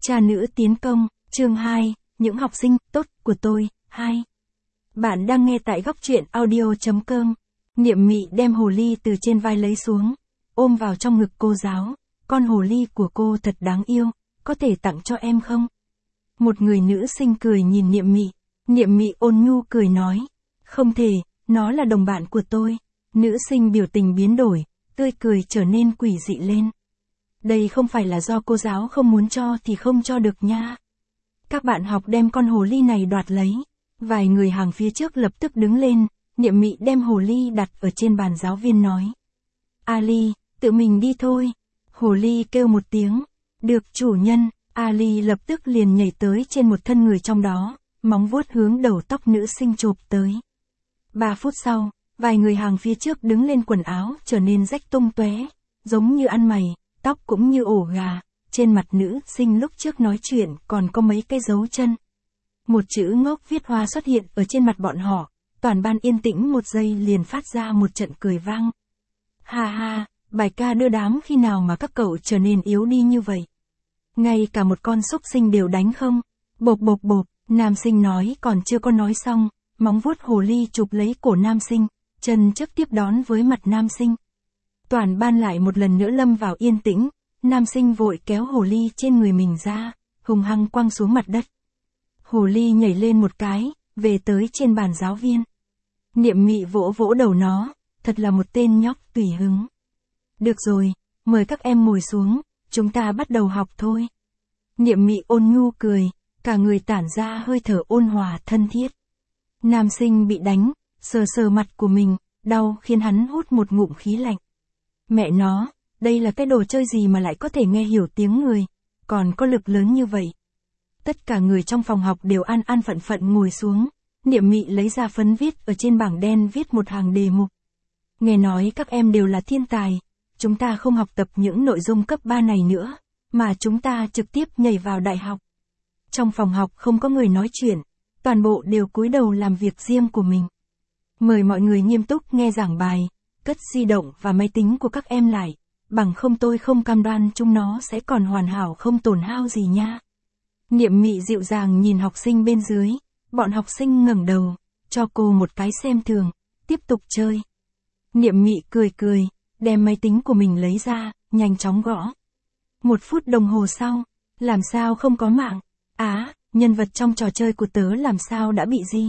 Cha nữ tiến công, chương 2, những học sinh tốt của tôi, 2. Bạn đang nghe tại góc truyện audio.com. Niệm Mị đem hồ ly từ trên vai lấy xuống, ôm vào trong ngực cô giáo. Con hồ ly của cô thật đáng yêu, có thể tặng cho em không? Một người nữ sinh cười nhìn Niệm Mị. Niệm Mị ôn nhu cười nói, không thể, nó là đồng bạn của tôi. Nữ sinh biểu tình biến đổi, tươi cười trở nên quỷ dị lên. Đây không phải là do cô giáo không muốn cho thì không cho được nha. Các bạn học đem con hồ ly này đoạt lấy. Vài người hàng phía trước lập tức đứng lên, Niệm Mị đem hồ ly đặt ở trên bàn, giáo viên nói. Ali, tự mình đi thôi. Hồ ly kêu một tiếng. Được chủ nhân. Ali lập tức liền nhảy tới trên một thân người trong đó, móng vuốt hướng đầu tóc nữ sinh chộp tới. 3 phút sau, vài người hàng phía trước đứng lên, quần áo trở nên rách tung tóe, giống như ăn mày, tóc cũng như ổ gà. Trên mặt nữ sinh lúc trước nói chuyện còn có mấy cái dấu chân. Một chữ ngốc viết hoa xuất hiện ở trên mặt bọn họ, toàn ban yên tĩnh một giây liền phát ra một trận cười vang. Ha ha, bài ca đưa đám khi nào mà các cậu trở nên yếu đi như vậy? Ngay cả một con súc sinh đều đánh không? Bộp bộp bộp, nam sinh nói còn chưa có nói xong, móng vuốt hồ ly chụp lấy cổ nam sinh, chân trước tiếp đón với mặt nam sinh. Toàn ban lại một lần nữa lâm vào yên tĩnh, nam sinh vội kéo hồ ly trên người mình ra, hùng hăng quăng xuống mặt đất. Hồ ly nhảy lên một cái, về tới trên bàn giáo viên. Niệm Mị vỗ vỗ đầu nó, thật là một tên nhóc tùy hứng. Được rồi, mời các em ngồi xuống, chúng ta bắt đầu học thôi. Niệm Mị ôn nhu cười, cả người tản ra hơi thở ôn hòa thân thiết. Nam sinh bị đánh, sờ sờ mặt của mình, đau khiến hắn hút một ngụm khí lạnh. Mẹ nó, đây là cái đồ chơi gì mà lại có thể nghe hiểu tiếng người, còn có lực lớn như vậy. Tất cả người trong phòng học đều an an phận phận ngồi xuống. Niệm Mị lấy ra phấn viết ở trên bảng đen, viết một hàng đề mục. Nghe nói các em đều là thiên tài, chúng ta không học tập những nội dung cấp 3 này nữa, mà chúng ta trực tiếp nhảy vào đại học. Trong phòng học không có người nói chuyện, toàn bộ đều cúi đầu làm việc riêng của mình. Mời mọi người nghiêm túc nghe giảng bài, cất di động và máy tính của các em lại, bằng không tôi không cam đoan chúng nó sẽ còn hoàn hảo không tổn hao gì nha. Niệm Mị dịu dàng nhìn học sinh bên dưới, bọn học sinh ngẩng đầu, cho cô một cái xem thường, tiếp tục chơi. Niệm Mị cười cười, đem máy tính của mình lấy ra, nhanh chóng gõ. 1 phút đồng hồ sau, làm sao không có mạng? Nhân vật trong trò chơi của tớ làm sao đã bị gì?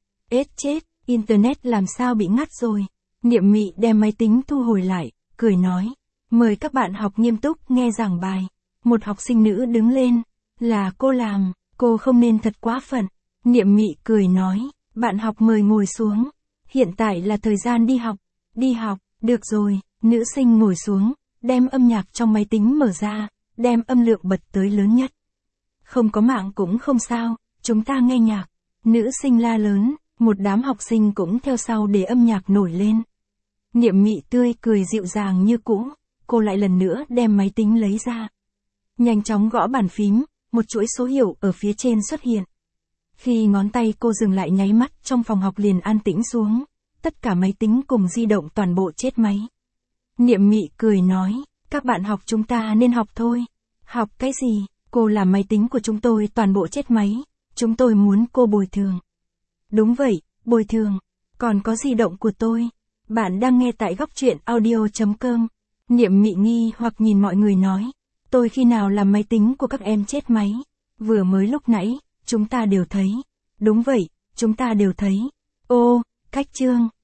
Chết, internet làm sao bị ngắt rồi? Niệm Mị đem máy tính thu hồi lại, cười nói, mời các bạn học nghiêm túc nghe giảng bài. Một học sinh nữ đứng lên, là cô làm, cô không nên thật quá phận. Niệm Mị cười nói, bạn học mời ngồi xuống, hiện tại là thời gian đi học, được rồi. Nữ sinh ngồi xuống, đem âm nhạc trong máy tính mở ra, đem âm lượng bật tới lớn nhất. Không có mạng cũng không sao, chúng ta nghe nhạc. Nữ sinh la lớn, một đám học sinh cũng theo sau để âm nhạc nổi lên. Niệm Mị tươi cười dịu dàng như cũ, cô lại lần nữa đem máy tính lấy ra. Nhanh chóng gõ bàn phím, một chuỗi số hiệu ở phía trên xuất hiện. Khi ngón tay cô dừng lại nháy mắt, trong phòng học liền an tĩnh xuống, tất cả máy tính cùng di động toàn bộ chết máy. Niệm Mị cười nói, các bạn học chúng ta nên học thôi. Học cái gì? Cô làm máy tính của chúng tôi toàn bộ chết máy, chúng tôi muốn cô bồi thường. Đúng vậy, bồi thường. Còn có di động của tôi. Bạn đang nghe tại góc truyện audio.com. Niệm Mị nghi hoặc nhìn mọi người nói, tôi khi nào làm máy tính của các em chết máy? Vừa mới lúc nãy, chúng ta đều thấy. Đúng vậy, chúng ta đều thấy. Ô, cách chương.